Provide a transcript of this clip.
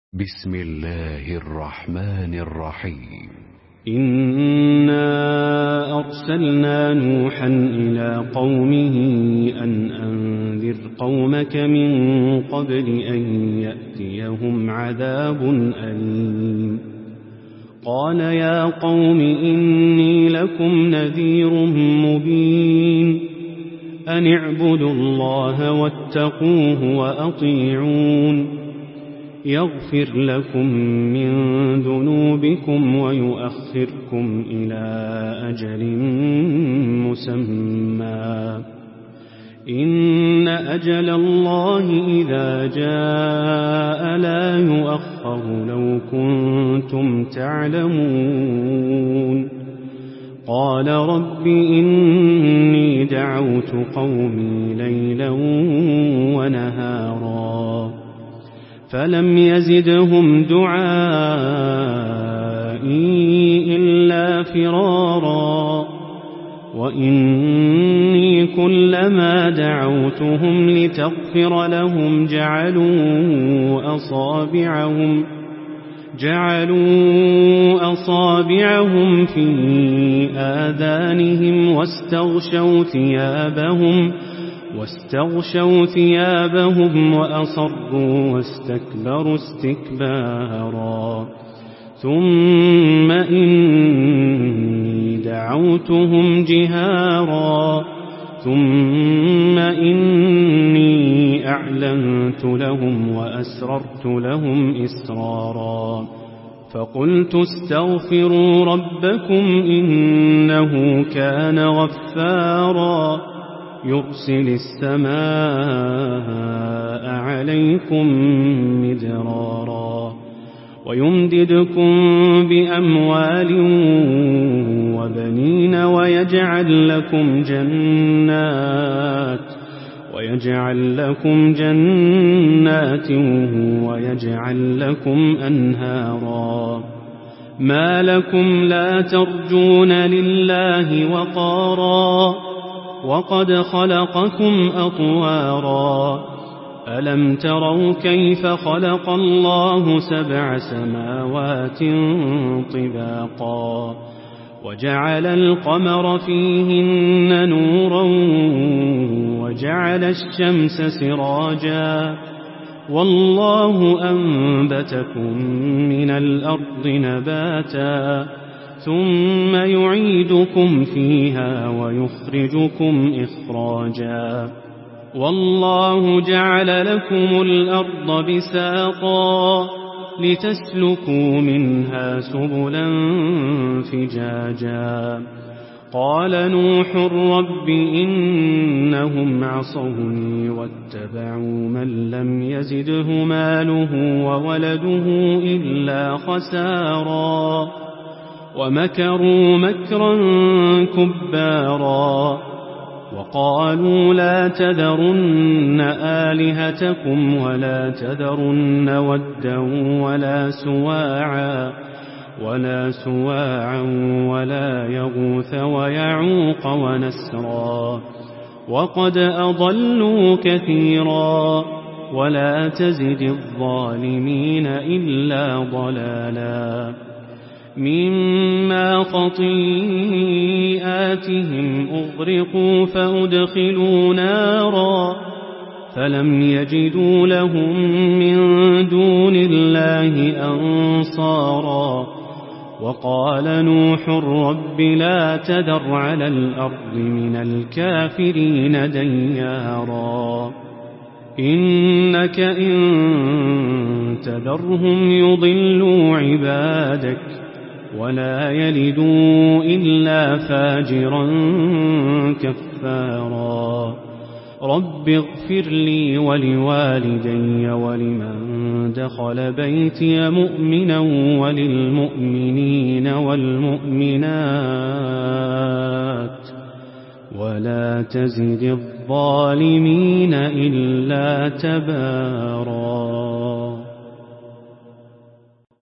بسم الله الرحمن الرحيم. إنا أرسلنا نوحا إلى قومه أن أنذر قومك من قبل أن يأتيهم عذاب أليم. قال يا قوم إني لكم نذير مبين أن اعبدوا الله واتقوه وأطيعون يغفر لكم من ذنوبكم ويؤخركم إلى أجل مسمى إن أجل الله إذا جاء لا يؤخر لو كنتم تعلمون. قال رب إني دعوت قومي ليلا ونهارا فلم يزدهم دعائي إلا فرارا وإني كلما دعوتهم لتغفر لهم جعلوا أصابعهم في آذانهم واستغشوا ثيابهم وأصروا واستكبروا استكبارا ثم إني دعوتهم جهارا ثم إني أعلنت لهم وأسررت لهم إسرارا فقلت استغفروا ربكم إنه كان غفارا يرسل السماء عليكم مدرارا ويمددكم بأموال وبنين ويجعل لكم جنات ويجعل لكم أنهارا ما لكم لا ترجون لله وقارا وقد خلقكم أطوارا ألم تروا كيف خلق الله 7 سماوات طباقا وجعل القمر فيهن نورا وجعل الشمس سراجا والله أنبتكم من الأرض نباتا ثم يعيدكم فيها ويخرجكم إخراجا والله جعل لكم الأرض بساطا لتسلكوا منها سبلا فجاجا قال نوح رب إنهم عصوني واتبعوا من لم يزده ماله وولده إلا خسارا ومكروا مكرا كبارا وقالوا لا تذرن آلهتكم ولا تذرن ودا ولا سواعا ولا يغوث ويعوق ونسرا وقد أضلوا كثيرا ولا تزد الظالمين إلا ضلالا مما خطيئاتهم أغرقوا فأدخلوا نارا فلم يجدوا لهم من دون الله أنصارا وقال نوح رب لا تذر على الأرض من الكافرين ديارا إنك إن تذرهم يضلوا عبادك ولا يلدوا إلا فاجرا كفارا رب اغفر لي ولوالدي ولمن دخل بيتي مؤمنا وللمؤمنين والمؤمنات ولا تزد الظالمين إلا تبارا.